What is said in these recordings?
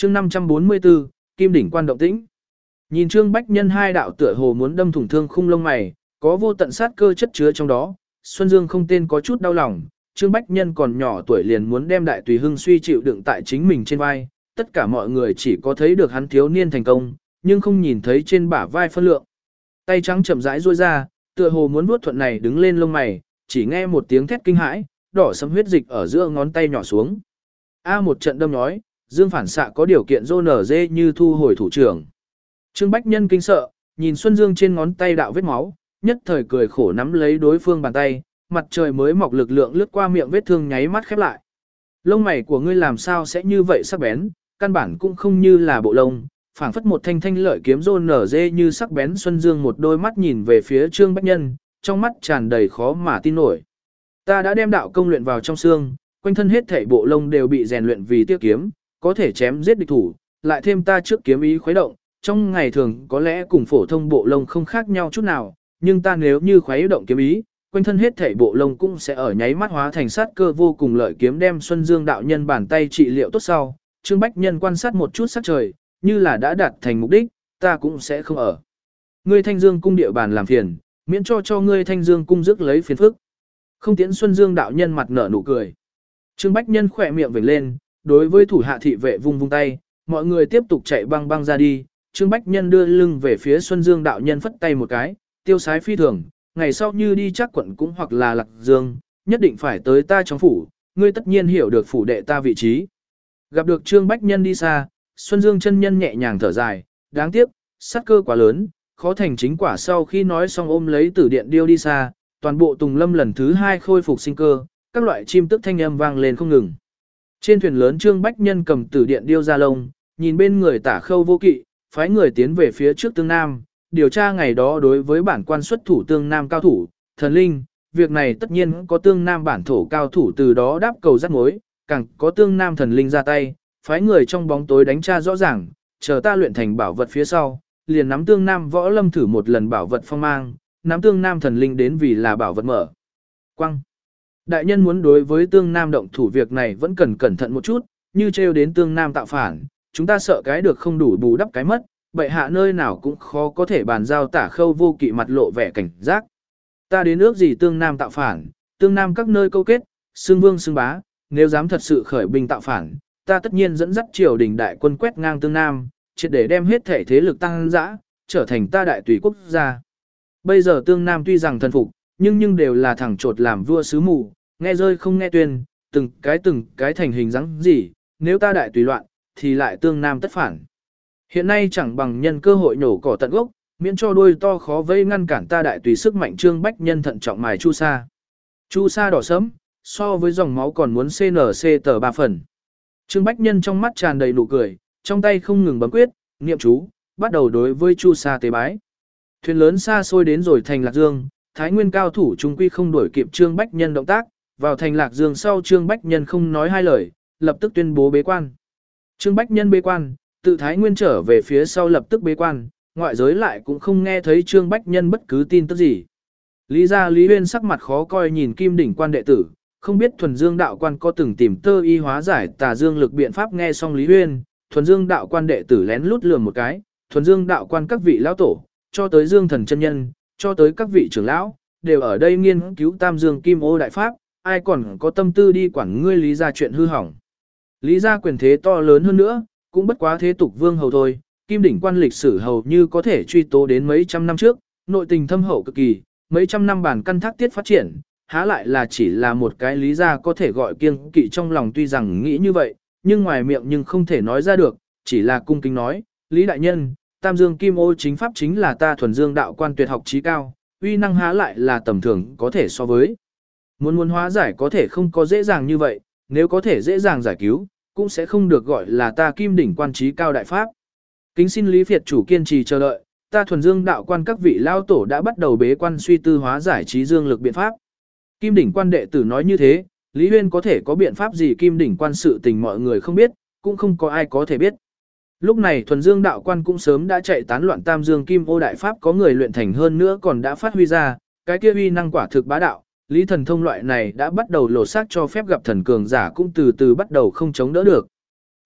chương 544, Kim đỉnh quan động tĩnh. Nhìn Trương Bách Nhân hai đạo tựa hồ muốn đâm thủng thương khung lông mày, có vô tận sát cơ chất chứa trong đó, Xuân Dương không tên có chút đau lòng, Trương Bách Nhân còn nhỏ tuổi liền muốn đem đại tùy hưng suy chịu đựng tại chính mình trên vai, tất cả mọi người chỉ có thấy được hắn thiếu niên thành công, nhưng không nhìn thấy trên bả vai phân lượng. Tay trắng chậm rãi duỗi ra, tựa hồ muốn vuốt thuận này đứng lên lông mày, chỉ nghe một tiếng thét kinh hãi, đỏ sẫm huyết dịch ở giữa ngón tay nhỏ xuống. Một trận đâm nhói, Dương phản xạ có điều kiện rô nở dê như thu hồi thủ trưởng. Trương Bách Nhân kinh sợ, nhìn Xuân Dương trên ngón tay đạo vết máu, nhất thời cười khổ nắm lấy đối phương bàn tay, mặt trời mới mọc lực lượng lướt qua miệng vết thương nháy mắt khép lại. Lông mày của ngươi làm sao sẽ như vậy sắc bén, căn bản cũng không như là bộ lông, phảng phất một thanh thanh lợi kiếm rô nở dê như sắc bén. Xuân Dương một đôi mắt nhìn về phía Trương Bách Nhân, trong mắt tràn đầy khó mà tin nổi. Ta đã đem đạo công luyện vào trong xương, quanh thân hết thảy bộ lông đều bị rèn luyện vì tiêu kiếm, có thể chém giết địch thủ, lại thêm ta trước kiếm ý khuấy động, trong ngày thường có lẽ cùng phổ thông bộ lông không khác nhau chút nào, nhưng ta nếu như khuấy động kiếm ý, quanh thân hết thảy bộ lông cũng sẽ ở nháy mắt hóa thành sát cơ vô cùng lợi kiếm đem Xuân Dương đạo nhân bàn tay trị liệu tốt sau. Trương Bách Nhân quan sát một chút sắc trời, như là đã đạt thành mục đích, ta cũng sẽ không ở ngươi Thanh Dương cung địa bàn làm phiền, miễn cho ngươi Thanh Dương cung rước lấy phiền phức. Không tiễn Xuân Dương đạo nhân mặt nở nụ cười. Trương Bách Nhân khỏe miệng vểnh lên, đối với thủ hạ thị vệ vung tay, mọi người tiếp tục chạy băng băng ra đi. Trương Bách Nhân đưa lưng về phía Xuân Dương đạo nhân phất tay một cái, tiêu sái phi thường, ngày sau như đi chắc quận cũng hoặc là Lạc Dương, nhất định phải tới ta trong phủ, ngươi tất nhiên hiểu được phủ đệ ta vị trí. Gặp được Trương Bách Nhân đi xa, Xuân Dương chân nhân nhẹ nhàng thở dài, đáng tiếc, sát cơ quá lớn, khó thành chính quả. Sau khi nói xong ôm lấy Tử Điện Điêu đi xa, toàn bộ Tùng Lâm lần thứ 2 khôi phục sinh cơ, các loại chim tức thanh âm vang lên không ngừng. Trên thuyền lớn Trương Bách Nhân cầm Tử Điện Điêu ra lông, nhìn bên người Tả Khâu Vô Kỵ, phái người tiến về phía trước Tương Nam, điều tra ngày đó đối với bản quan xuất thủ Tương Nam cao thủ, thần linh, việc này tất nhiên có Tương Nam bản thổ cao thủ từ đó đáp cầu rắc mối, càng có Tương Nam thần linh ra tay, phái người trong bóng tối đánh tra rõ ràng, chờ ta luyện thành bảo vật phía sau, liền nắm Tương Nam võ lâm thử một lần bảo vật phong mang, nắm Tương Nam thần linh đến vì là bảo vật mở. Quăng. Đại nhân muốn đối với Tương Nam động thủ việc này vẫn cần cẩn thận một chút, như trêu đến Tương Nam tạo phản, chúng ta sợ cái được không đủ bù đắp cái mất, bệ hạ nơi nào cũng khó có thể bàn giao. Tả Khâu Vô Kỵ mặt lộ vẻ cảnh giác. Ta đến ước gì Tương Nam tạo phản, Tương Nam các nơi câu kết, xưng vương xưng bá, nếu dám thật sự khởi binh tạo phản, ta tất nhiên dẫn dắt triều đình đại quân quét ngang Tương Nam, triệt để đem hết thể thế lực tăng dã, trở thành ta đại tùy quốc gia. Bây giờ Tương Nam tuy rằng thần phục, nhưng đều là thằng trột làm vua sứ mù, nghe rơi không nghe tuyên, từng cái thành hình dáng gì, nếu ta đại tùy loạn, thì lại Tương Nam tất phản. Hiện nay chẳng bằng nhân cơ hội nổ cỏ tận gốc, miễn cho đuôi to khó vây ngăn cản ta đại tùy sức mạnh. Trương Bách Nhân thận trọng mài chu sa. Chu sa đỏ sẫm, so với dòng máu còn muốn CNC tờ 3 phần. Trương Bách Nhân trong mắt tràn đầy nụ cười, trong tay không ngừng bấm quyết, niệm chú, bắt đầu đối với chu sa tế bái. Thuyền lớn xa xôi đến rồi thành Lạc Dương, Thái Nguyên cao thủ trung quy không đuổi kịp Trương Bách Nhân động tác, vào thành Lạc Dương sau Trương Bách Nhân không nói hai lời, lập tức tuyên bố bế quan. Trương Bách Nhân bế quan, tự Thái Nguyên trở về phía sau lập tức bế quan, ngoại giới lại cũng không nghe thấy Trương Bách Nhân bất cứ tin tức gì. Lý gia Lý Huyên sắc mặt khó coi nhìn Kim đỉnh quan đệ tử, không biết Thuần Dương đạo quan có từng tìm tơ y hóa giải tà dương lực biện pháp. Nghe xong Lý Huyên, Thuần Dương đạo quan đệ tử lén lút lườm một cái, Thuần Dương đạo quan các vị lão tổ, cho tới Dương Thần chân nhân, cho tới các vị trưởng lão, đều ở đây nghiên cứu Tam Dương Kim Ô đại pháp, ai còn có tâm tư đi quản ngươi Lý gia chuyện hư hỏng. Lý gia quyền thế to lớn hơn nữa, cũng bất quá thế tục vương hầu thôi, Kim đỉnh quan lịch sử hầu như có thể truy tố đến mấy trăm năm trước, nội tình thâm hậu cực kỳ, mấy trăm năm bản căn thác tiết phát triển, há lại là chỉ là một cái Lý gia có thể gọi kiêng kỵ. Trong lòng tuy rằng nghĩ như vậy, nhưng ngoài miệng nhưng không thể nói ra được, chỉ là cung kính nói, Lý đại nhân, Tam Dương Kim Ô chính pháp chính là ta Thuần Dương đạo quan tuyệt học chí cao, uy năng há lại là tầm thường có thể so với. Muốn hóa giải có thể không có dễ dàng như vậy, nếu có thể dễ dàng giải cứu, cũng sẽ không được gọi là ta Kim đỉnh quan chí cao đại pháp. Kính xin Lý Việt chủ kiên trì chờ đợi, ta Thuần Dương đạo quan các vị lao tổ đã bắt đầu bế quan suy tư hóa giải trí dương lực biện pháp. Kim đỉnh quan đệ tử nói như thế, Lý Huyên có thể có biện pháp gì? Kim đỉnh quan sự tình mọi người không biết, cũng không có ai có thể biết. Lúc này Thuần Dương đạo quan cũng sớm đã chạy tán loạn Tam Dương Kim Ô đại pháp có người luyện thành hơn nữa còn đã phát huy ra, cái kia uy năng quả thực bá đạo, Lý thần thông loại này đã bắt đầu lột xác cho phép gặp thần cường giả cũng từ từ bắt đầu không chống đỡ được.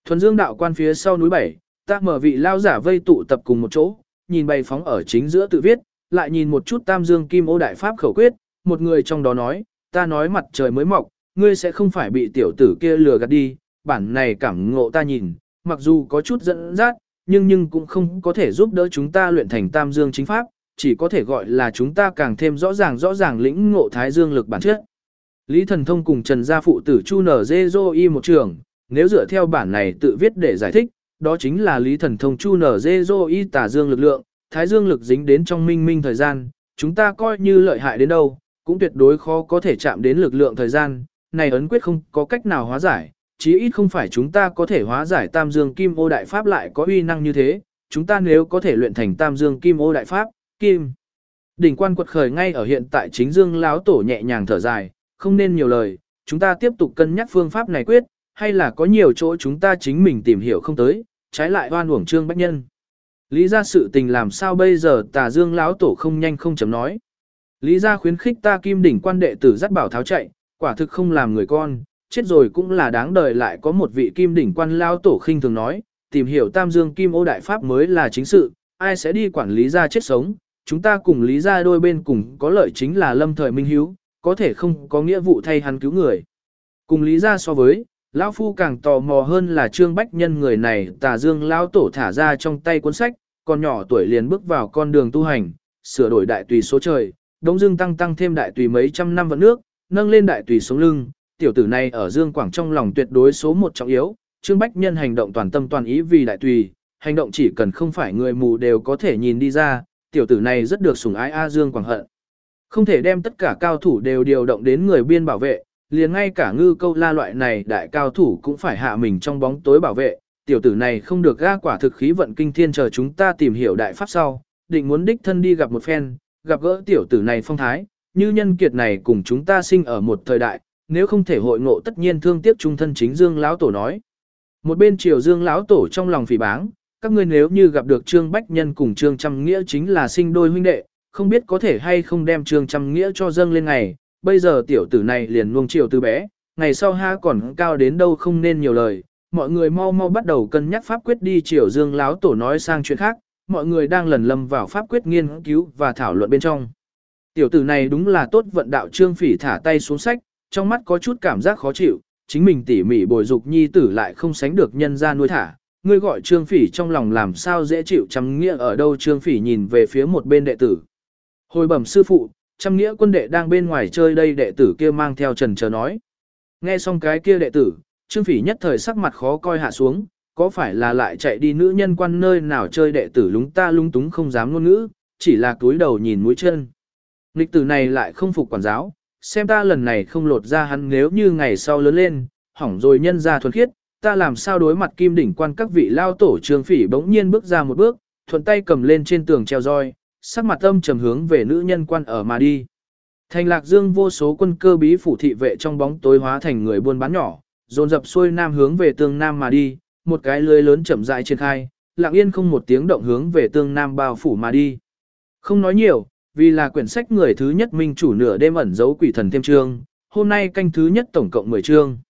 Thuần Dương đạo quan phía sau núi 7, ta mở vị lao giả vây tụ tập cùng một chỗ, nhìn bày phóng ở chính giữa tự viết, lại nhìn một chút Tam Dương Kim Ô đại pháp khẩu quyết, một người trong đó nói, ta nói mặt trời mới mọc, ngươi sẽ không phải bị tiểu tử kia lừa gạt đi, bản này cảm ngộ ta nhìn, mặc dù có chút dẫn dắt, nhưng cũng không có thể giúp đỡ chúng ta luyện thành Tam Dương chính pháp, chỉ có thể gọi là chúng ta càng thêm rõ ràng lĩnh ngộ Thái Dương lực bản chất. Lý Thần Thông cùng Trần Gia phụ tử Chu Nở Dê Dô Y một trường, nếu dựa theo bản này tự viết để giải thích, đó chính là Lý Thần Thông Chu Nở Dê Dô Y tả dương lực lượng, Thái Dương lực dính đến trong minh minh thời gian, chúng ta coi như lợi hại đến đâu, cũng tuyệt đối khó có thể chạm đến lực lượng thời gian, này ấn quyết không có cách nào hóa giải, chí ít không phải chúng ta có thể hóa giải Tam Dương Kim Ô đại pháp lại có uy năng như thế, chúng ta nếu có thể luyện thành Tam Dương Kim Ô đại pháp, kim đỉnh quan quật khởi ngay ở hiện tại. Chính Dương lão tổ nhẹ nhàng thở dài, không nên nhiều lời, chúng ta tiếp tục cân nhắc phương pháp này quyết, hay là có nhiều chỗ chúng ta chính mình tìm hiểu không tới, trái lại oan uổng Trương Bách Nhân. Lý ra sự tình làm sao bây giờ? Tà Dương lão tổ không nhanh không chậm nói. Lý ra khuyến khích ta kim đỉnh quan đệ tử dắt bảo tháo chạy, quả thực không làm người con, chết rồi cũng là đáng đời. Lại có một vị kim đỉnh quan lão tổ khinh thường nói, tìm hiểu Tam Dương Kim Ô đại pháp mới là chính sự, ai sẽ đi quản lý ra chết sống, chúng ta cùng Lý ra đôi bên cùng có lợi chính là lâm thời minh hiếu, có thể không có nghĩa vụ thay hắn cứu người. Cùng Lý ra so với, lão phu càng tò mò hơn là Trương Bách Nhân người này. Tà Dương lão tổ thả ra trong tay cuốn sách, còn nhỏ tuổi liền bước vào con đường tu hành, sửa đổi đại tùy số trời, đống dương tăng thêm đại tùy mấy trăm năm vận nước, nâng lên đại tùy sống lưng, tiểu tử này ở Dương Quảng trong lòng tuyệt đối số một trọng yếu. Trương Bách Nhân hành động toàn tâm toàn ý vì đại tùy, hành động chỉ cần không phải người mù đều có thể nhìn đi ra, tiểu tử này rất được sủng ái. Dương Quảng hận không thể đem tất cả cao thủ đều điều động đến người biên bảo vệ, liền ngay cả Ngư Câu La loại này đại cao thủ cũng phải hạ mình trong bóng tối bảo vệ. Tiểu tử này không được ga, quả thực khí vận kinh thiên. Chờ chúng ta tìm hiểu đại pháp sau, định muốn đích thân đi gặp một phen, gặp gỡ tiểu tử này phong thái, như nhân kiệt này cùng chúng ta sinh ở một thời đại, nếu không thể hội ngộ tất nhiên thương tiếc trung thân. Chính Dương lão tổ nói. Một bên Triều Dương lão tổ trong lòng phỉ báng, các ngươi nếu như gặp được Trương Bách Nhân cùng Trương Trăm Nghĩa chính là sinh đôi huynh đệ, không biết có thể hay không đem Trương Trăm Nghĩa cho dâng lên ngày. Bây giờ tiểu tử này liền nuông chiều từ bé, ngày sau ha còn cao đến đâu không nên nhiều lời. Mọi người mau bắt đầu cân nhắc pháp quyết đi. Triều Dương lão tổ nói sang chuyện khác, mọi người đang lần lâm vào pháp quyết nghiên cứu và thảo luận bên trong. Tiểu tử này đúng là tốt vận đạo. Trương Phỉ thả tay xuống sách, trong mắt có chút cảm giác khó chịu, chính mình tỉ mỉ bồi dục nhi tử lại không sánh được nhân gia nuôi thả. Ngươi gọi Trương Phỉ trong lòng làm sao dễ chịu. Trăm Nghĩa ở đâu? Trương Phỉ nhìn về phía một bên đệ tử. Hồi bẩm sư phụ, Trăm Nghĩa quân đệ đang bên ngoài chơi đây. Đệ tử kia mang theo trần chờ nói. Nghe xong cái kia đệ tử, Trương Phỉ nhất thời sắc mặt khó coi hạ xuống, có phải là lại chạy đi nữ nhân quan nơi nào chơi? Đệ tử lúng túng không dám ngôn ngữ, chỉ là cúi đầu nhìn mũi chân. Nghịch tử này lại không phục quản giáo, xem ta lần này không lột ra hắn, nếu như ngày sau lớn lên, hỏng rồi nhân ra thuần khiết, ta làm sao đối mặt kim đỉnh quan các vị lao tổ? Trương Phỉ bỗng nhiên bước ra một bước, thuận tay cầm lên trên tường treo roi, sắc mặt âm trầm hướng về nữ nhân quan ở mà đi. Thành Lạc Dương vô số quân cơ bí phủ thị vệ trong bóng tối hóa thành người buôn bán nhỏ, dồn dập xuôi nam hướng về tương nam mà đi, một cái lưới lớn chậm rãi triển khai, lặng yên không một tiếng động hướng về tương nam bao phủ mà đi. Không nói nhiều, vì là quyển sách người thứ nhất minh chủ nửa đêm ẩn giấu quỷ thần thêm chương, hôm nay canh thứ nhất tổng cộng 10 chương.